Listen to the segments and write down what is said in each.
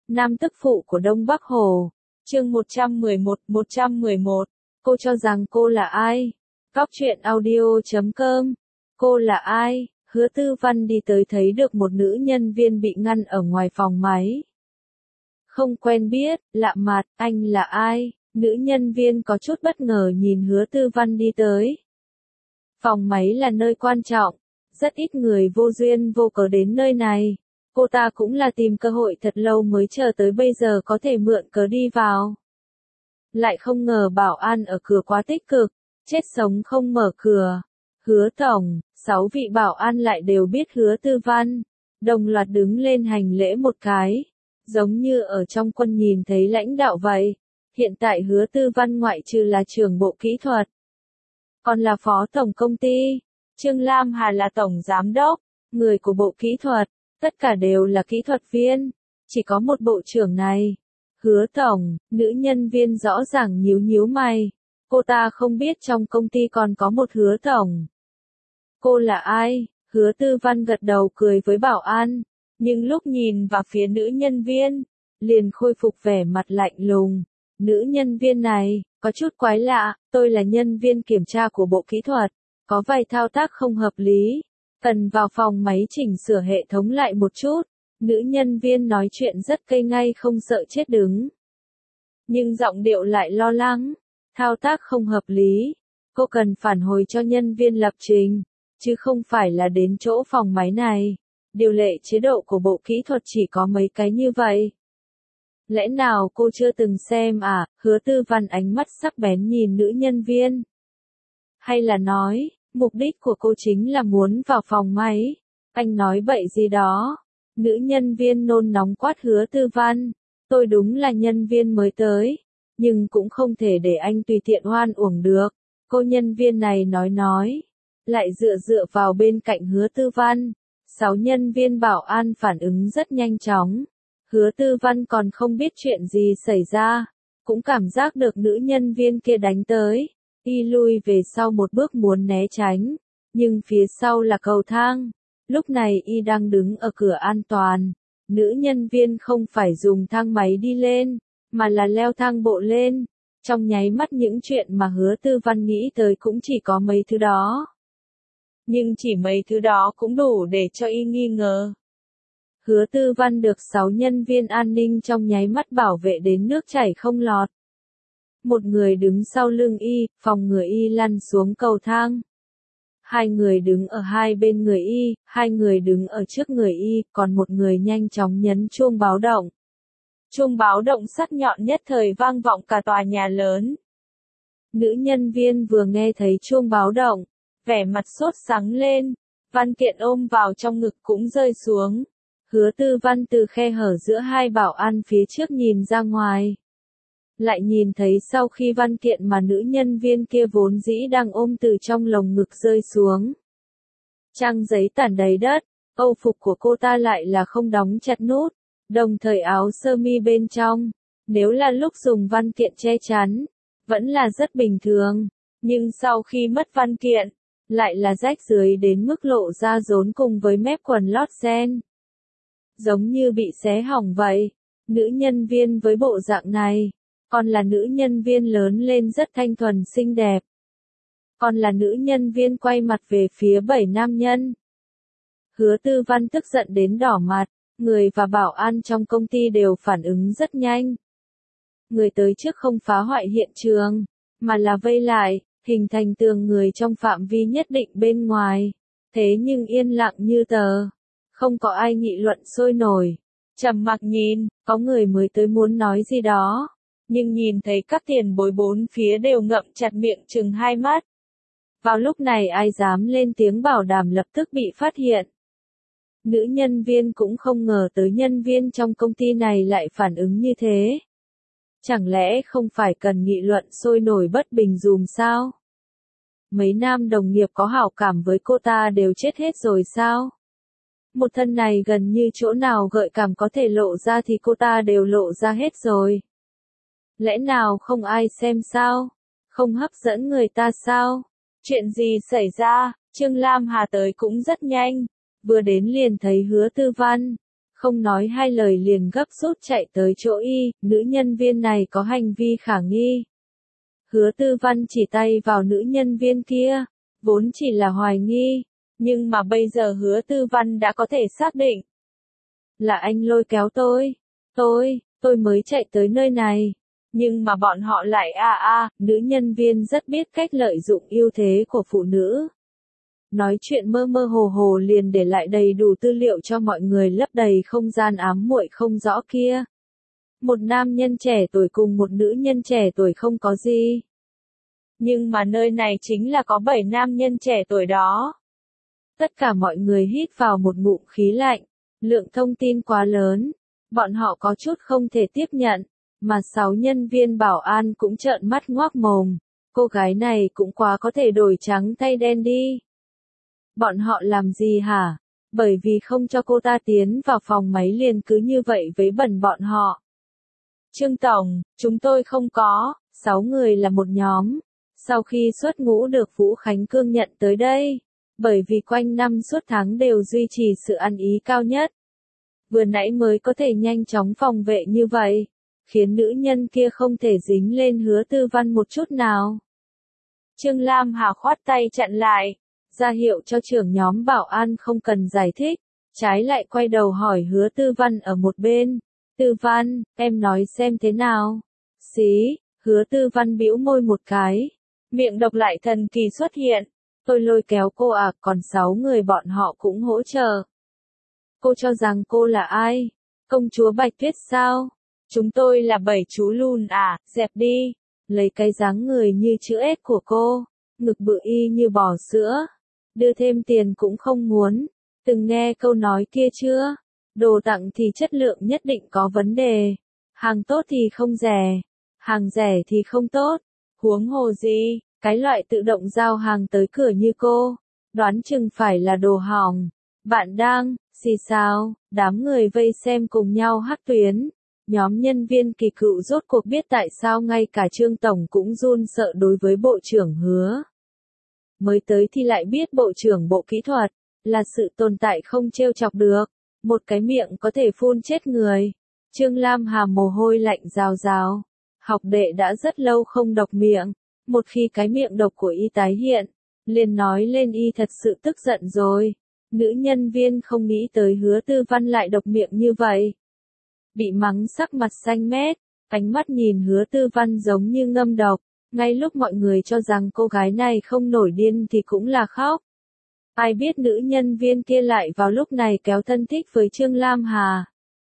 Nam tức phụ của Đông Bắc Hồ. Chương 111. Cô cho rằng cô là ai? Góc truyện audio.com. Cô là ai? Hứa Tư Văn đi tới thấy được một nữ nhân viên bị ngăn ở ngoài phòng máy. Không quen biết, lạ mặt, anh là ai? Nữ nhân viên có chút bất ngờ nhìn Hứa Tư Văn đi tới. Phòng máy là nơi quan trọng, rất ít người vô duyên vô cớ đến nơi này. Cô ta cũng là tìm cơ hội thật lâu mới chờ tới bây giờ có thể mượn cớ đi vào. Lại không ngờ bảo an ở cửa quá tích cực, chết sống không mở cửa. Hứa tổng, 6 vị bảo an lại đều biết Hứa Tư Văn, đồng loạt đứng lên hành lễ một cái, giống như ở trong quân nhìn thấy lãnh đạo vậy. Hiện tại Hứa Tư Văn ngoại trừ là trưởng bộ kỹ thuật, còn là phó tổng công ty, Trương Lam Hà là tổng giám đốc, người của bộ kỹ thuật, tất cả đều là kỹ thuật viên, chỉ có một bộ trưởng này. Hứa tổng, nữ nhân viên rõ ràng nhíu nhíu mày, cô ta không biết trong công ty còn có một Hứa tổng. Cô là ai? Hứa Tư Văn gật đầu cười với bảo an, nhưng lúc nhìn vào phía nữ nhân viên, liền khôi phục vẻ mặt lạnh lùng. Nữ nhân viên này, có chút quái lạ, tôi là nhân viên kiểm tra của bộ kỹ thuật, có vài thao tác không hợp lý, cần vào phòng máy chỉnh sửa hệ thống lại một chút. Nữ nhân viên nói chuyện rất cây ngay không sợ chết đứng. Nhưng giọng điệu lại lo lắng, thao tác không hợp lý, cô cần phản hồi cho nhân viên lập trình, chứ không phải là đến chỗ phòng máy này. Điều lệ chế độ của bộ kỹ thuật chỉ có mấy cái như vậy. Lẽ nào cô chưa từng xem à? Hứa Tư Văn ánh mắt sắc bén nhìn nữ nhân viên. Hay là nói, mục đích của cô chính là muốn vào phòng máy? Anh nói bậy gì đó? Nữ nhân viên nôn nóng quát Hứa Tư Văn. Tôi đúng là nhân viên mới tới, nhưng cũng không thể để anh tùy tiện hoan uổng được. Cô nhân viên này nói, lại dựa vào bên cạnh Hứa Tư Văn. 6 nhân viên bảo an phản ứng rất nhanh chóng. Hứa Tư Văn còn không biết chuyện gì xảy ra, cũng cảm giác được nữ nhân viên kia đánh tới. Y lui về sau một bước muốn né tránh, nhưng phía sau là cầu thang. Lúc này Y đang đứng ở cửa an toàn. Nữ nhân viên không phải dùng thang máy đi lên, mà là leo thang bộ lên. Trong nháy mắt những chuyện mà Hứa Tư Văn nghĩ tới cũng chỉ có mấy thứ đó. Nhưng chỉ mấy thứ đó cũng đủ để cho Y nghi ngờ. Hứa Tư Văn được 6 nhân viên an ninh trong nháy mắt bảo vệ đến nước chảy không lọt. Một người đứng sau lưng Y, phòng ngừa Y lăn xuống cầu thang. 2 người đứng ở hai bên người Y, 2 người đứng ở trước người Y, còn một người nhanh chóng nhấn chuông báo động. Chuông báo động sắc nhọn nhất thời vang vọng cả tòa nhà lớn. Nữ nhân viên vừa nghe thấy chuông báo động, vẻ mặt sốt sắng lên, văn kiện ôm vào trong ngực cũng rơi xuống. Hứa Tư Văn từ khe hở giữa hai bảo an phía trước nhìn ra ngoài. Lại nhìn thấy sau khi văn kiện mà nữ nhân viên kia vốn dĩ đang ôm từ trong lồng ngực rơi xuống. Trang giấy tản đầy đất, âu phục của cô ta lại là không đóng chặt nút, đồng thời áo sơ mi bên trong, nếu là lúc dùng văn kiện che chắn, vẫn là rất bình thường, nhưng sau khi mất văn kiện, lại là rách dưới đến mức lộ ra rốn cùng với mép quần lót ren. Giống như bị xé hỏng vậy. Nữ nhân viên với bộ dạng này, còn là nữ nhân viên lớn lên rất thanh thuần xinh đẹp. Còn là nữ nhân viên quay mặt về phía 7 nam nhân. Hứa Tư Văn tức giận đến đỏ mặt, người và bảo an trong công ty đều phản ứng rất nhanh. Người tới trước không phá hoại hiện trường, mà là vây lại, hình thành tường người trong phạm vi nhất định bên ngoài. Thế nhưng yên lặng như tờ. Không có ai nghị luận sôi nổi, trầm mặc nhìn, có người mới tới muốn nói gì đó, nhưng nhìn thấy các tiền bối bốn phía đều ngậm chặt miệng chừng hai mắt. Vào lúc này ai dám lên tiếng bảo đảm lập tức bị phát hiện. Nữ nhân viên cũng không ngờ tới nhân viên trong công ty này lại phản ứng như thế. Chẳng lẽ không phải cần nghị luận sôi nổi bất bình dùm sao? Mấy nam đồng nghiệp có hảo cảm với cô ta đều chết hết rồi sao? Một thân này gần như chỗ nào gợi cảm có thể lộ ra thì cô ta đều lộ ra hết rồi. Lẽ nào không ai xem sao? Không hấp dẫn người ta sao? Chuyện gì xảy ra? Trương Lam Hà tới cũng rất nhanh, vừa đến liền thấy Hứa Tư Văn. không nói hai lời liền gấp rút chạy tới chỗ y, nữ nhân viên này có hành vi khả nghi. Hứa Tư Văn chỉ tay vào nữ nhân viên kia, vốn chỉ là hoài nghi, nhưng mà bây giờ Hứa Tư Văn đã có thể xác định. Là anh lôi kéo tôi mới chạy tới nơi này. Nhưng mà bọn họ lại nữ nhân viên rất biết cách lợi dụng ưu thế của phụ nữ. Nói chuyện mơ mơ hồ hồ liền để lại đầy đủ tư liệu cho mọi người lấp đầy không gian ám muội không rõ kia. Một nam nhân trẻ tuổi cùng một nữ nhân trẻ tuổi không có gì. Nhưng mà nơi này chính là có 7 nam nhân trẻ tuổi đó. Tất cả mọi người hít vào một ngụm khí lạnh, lượng thông tin quá lớn, bọn họ có chút không thể tiếp nhận, mà 6 nhân viên bảo an cũng trợn mắt ngoác mồm, cô gái này cũng quá có thể đổi trắng thay đen đi. Bọn họ làm gì hả? Bởi vì không cho cô ta tiến vào phòng máy liền cứ như vậy vấy bẩn bọn họ. Trương Tổng, chúng tôi không có, 6 người là một nhóm. Sau khi xuất ngũ được Vũ Khánh Cương nhận tới đây, bởi vì quanh năm suốt tháng đều duy trì sự ăn ý cao nhất. Vừa nãy mới có thể nhanh chóng phòng vệ như vậy, khiến nữ nhân kia không thể dính lên Hứa Tư Văn một chút nào. Trương Lam Hà khoát tay chặn lại, ra hiệu cho trưởng nhóm bảo an không cần giải thích, trái lại quay đầu hỏi Hứa Tư Văn ở một bên. Tư Văn, em nói xem thế nào? Xí, Hứa Tư Văn bĩu môi một cái, miệng độc lại thần kỳ xuất hiện. Tôi lôi kéo cô à, còn 6 người bọn họ cũng hỗ trợ. Cô cho rằng cô là ai? Công chúa Bạch Tuyết sao? Chúng tôi là 7 chú lùn à, dẹp đi. Lấy cái dáng người như chữ S của cô, ngực bự y như bò sữa. Đưa thêm tiền cũng không muốn. Từng nghe câu nói kia chưa? Đồ tặng thì chất lượng nhất định có vấn đề. Hàng tốt thì không rẻ. Hàng rẻ thì không tốt. Huống hồ gì, cái loại tự động giao hàng tới cửa như cô, đoán chừng phải là đồ hỏng. Bạn đang, xì xào, đám người vây xem cùng nhau hắc tuyến. Nhóm nhân viên kỳ cựu rốt cuộc biết tại sao ngay cả Trương Tổng cũng run sợ đối với Bộ trưởng Hứa. Mới tới thì lại biết Bộ trưởng Bộ Kỹ thuật, là sự tồn tại không trêu chọc được. Một cái miệng có thể phun chết người. Trương Lam Hà mồ hôi lạnh rào rào. Học đệ đã rất lâu không độc miệng. Một khi cái miệng độc của y tái hiện, liền nói lên y thật sự tức giận rồi. Nữ nhân viên không nghĩ tới Hứa Tư Văn lại độc miệng như vậy. Bị mắng sắc mặt xanh mét, ánh mắt nhìn Hứa Tư Văn giống như ngâm độc. Ngay lúc mọi người cho rằng cô gái này không nổi điên thì cũng là khóc. Ai biết nữ nhân viên kia lại vào lúc này kéo thân thích với Trương Lam Hà.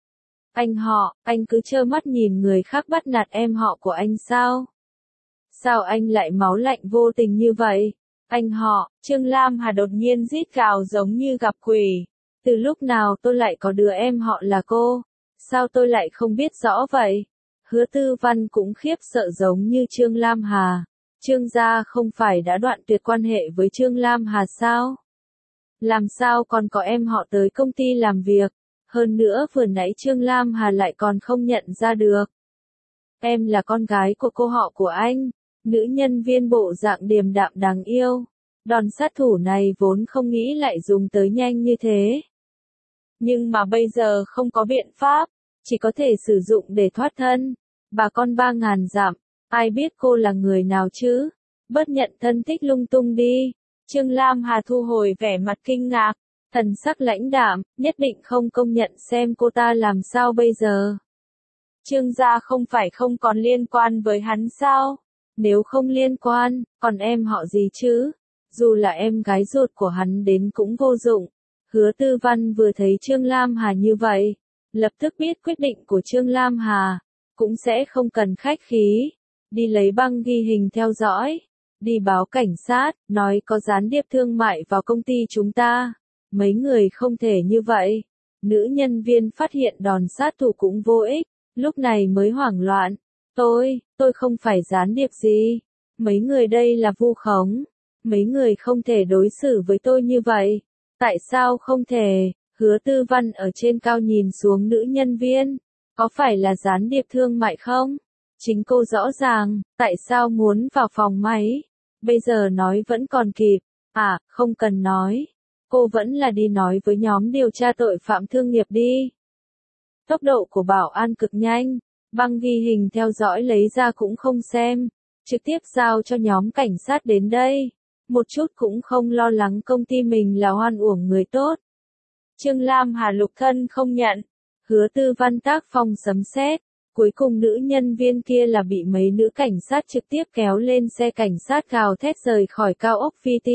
Anh cứ trơ mắt nhìn người khác bắt nạt em họ của anh sao? Sao anh lại máu lạnh vô tình như vậy? Trương Lam Hà đột nhiên rít gào giống như gặp quỷ. Từ lúc nào tôi lại có đứa em họ là cô? Sao tôi lại không biết rõ vậy? Hứa Tư Văn cũng khiếp sợ giống như Trương Lam Hà. Trương gia không phải đã đoạn tuyệt quan hệ với Trương Lam Hà sao? Làm sao còn có em họ tới công ty làm việc? Hơn nữa vừa nãy Trương Lam Hà lại còn không nhận ra được. Em là con gái của cô họ của anh. Nữ nhân viên bộ dạng điềm đạm đáng yêu. Đòn sát thủ này vốn không nghĩ lại dùng tới nhanh như thế. Nhưng mà bây giờ không có biện pháp, chỉ có thể sử dụng để thoát thân. Bà con 3.000 dặm, ai biết cô là người nào chứ? Bớt nhận thân thích lung tung đi. Trương Lam Hà thu hồi vẻ mặt kinh ngạc, thần sắc lãnh đạm, nhất định không công nhận xem cô ta làm sao bây giờ. Trương gia không phải không còn liên quan với hắn sao? Nếu không liên quan, còn em họ gì chứ? Dù là em gái ruột của hắn đến cũng vô dụng. Hứa Tư Văn vừa thấy Trương Lam Hà như vậy, lập tức biết quyết định của Trương Lam Hà, cũng sẽ không cần khách khí. Đi lấy băng ghi hình theo dõi, đi báo cảnh sát, nói có gián điệp thương mại vào công ty chúng ta. Mấy người không thể như vậy. Nữ nhân viên phát hiện đòn sát thủ cũng vô ích, lúc này mới hoảng loạn. Tôi không phải gián điệp gì. Mấy người đây là vu khống. Mấy người không thể đối xử với tôi như vậy. Tại sao không thể? Hứa Tư Văn ở trên cao nhìn xuống nữ nhân viên. Có phải là gián điệp thương mại không? Chính cô rõ ràng, tại sao muốn vào phòng máy? Bây giờ nói vẫn còn kịp. À, không cần nói. Cô vẫn là đi nói với nhóm điều tra tội phạm thương nghiệp đi. Tốc độ của bảo an cực nhanh, băng ghi hình theo dõi lấy ra cũng không xem, trực tiếp giao cho nhóm cảnh sát đến đây, một chút cũng không lo lắng công ty mình là oan uổng người tốt. Trương Lam Hà lục thân không nhận, Hứa Tư Văn tác phong sấm sét, cuối cùng nữ nhân viên kia là bị mấy nữ cảnh sát trực tiếp kéo lên xe cảnh sát gào thét rời khỏi cao ốc VT.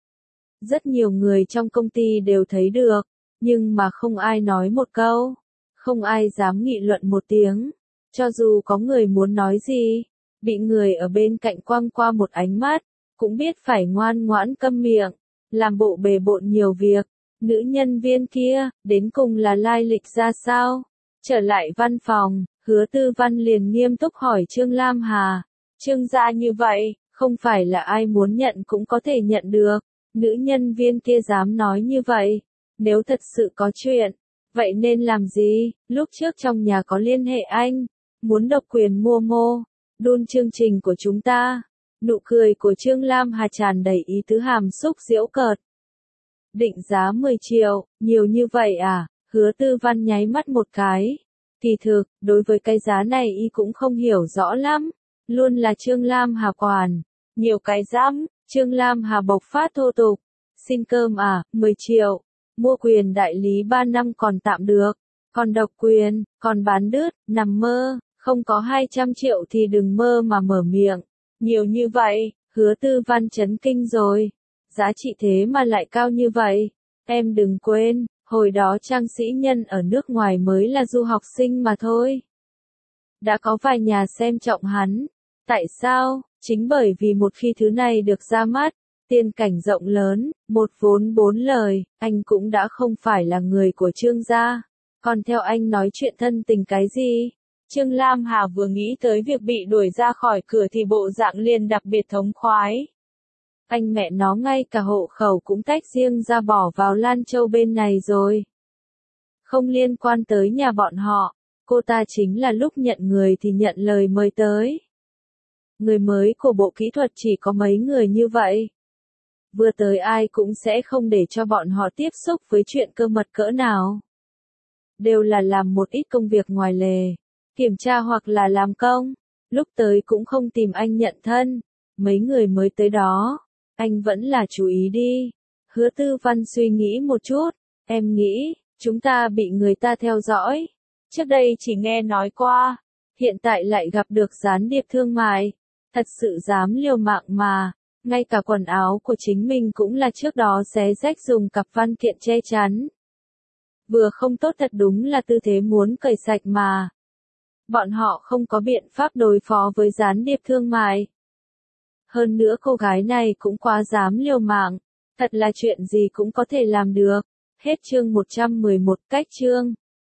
Rất nhiều người trong công ty đều thấy được, nhưng mà không ai nói một câu, không ai dám nghị luận một tiếng, cho dù có người muốn nói gì, bị người ở bên cạnh quăng qua một ánh mắt, cũng biết phải ngoan ngoãn câm miệng, làm bộ bề bộn nhiều việc. Nữ nhân viên kia, đến cùng là lai lịch ra sao? Trở lại văn phòng, Hứa Tư Văn liền nghiêm túc hỏi Trương Lam Hà. Trương gia như vậy, không phải là ai muốn nhận cũng có thể nhận được. Nữ nhân viên kia dám nói như vậy. Nếu thật sự có chuyện, vậy nên làm gì? Lúc trước trong nhà có liên hệ anh, muốn độc quyền mua mô, đun chương trình của chúng ta. Nụ cười của Trương Lam Hà tràn đầy ý tứ hàm xúc giễu cợt. Định giá 10 triệu, nhiều như vậy à? Hứa Tư Văn nháy mắt một cái. Kỳ thực, đối với cái giá này y cũng không hiểu rõ lắm. Luôn là Trương Lam Hà quản. Nhiều cái dám, Trương Lam Hà bộc phát thô tục. Xin cơm à, 10 triệu. Mua quyền đại lý 3 năm còn tạm được. Còn độc quyền, còn bán đứt, nằm mơ. Không có 200 triệu thì đừng mơ mà mở miệng. Nhiều như vậy, Hứa Tư Văn chấn kinh rồi. Giá trị thế mà lại cao như vậy. Em đừng quên, hồi đó Trang Sĩ Nhân ở nước ngoài mới là du học sinh mà thôi. Đã có vài nhà xem trọng hắn. Tại sao? Chính bởi vì một khi thứ này được ra mắt, tiền cảnh rộng lớn, một vốn 4 lời, anh cũng đã không phải là người của Trương gia. Còn theo anh nói chuyện thân tình cái gì? Trương Lam Hà vừa nghĩ tới việc bị đuổi ra khỏi cửa thì bộ dạng liền đặc biệt thống khoái. Anh mẹ nó ngay cả hộ khẩu cũng tách riêng ra bỏ vào Lan Châu bên này rồi. Không liên quan tới nhà bọn họ, cô ta chính là lúc nhận người thì nhận lời mời tới. Người mới của bộ kỹ thuật chỉ có mấy người như vậy. Vừa tới ai cũng sẽ không để cho bọn họ tiếp xúc với chuyện cơ mật cỡ nào. Đều là làm một ít công việc ngoài lề, kiểm tra hoặc là làm công. Lúc tới cũng không tìm anh nhận thân, mấy người mới tới đó. Anh vẫn là chú ý đi. Hứa Tư Văn suy nghĩ một chút. Em nghĩ, chúng ta bị người ta theo dõi. Trước đây chỉ nghe nói qua. Hiện tại lại gặp được gián điệp thương mại. Thật sự dám liều mạng mà. Ngay cả quần áo của chính mình cũng là trước đó xé rách dùng cặp văn kiện che chắn. Vừa không tốt thật đúng là tư thế muốn cởi sạch mà. Bọn họ không có biện pháp đối phó với gián điệp thương mại. Hơn nữa cô gái này cũng quá dám liều mạng, thật là chuyện gì cũng có thể làm được. Hết chương 111 cách chương.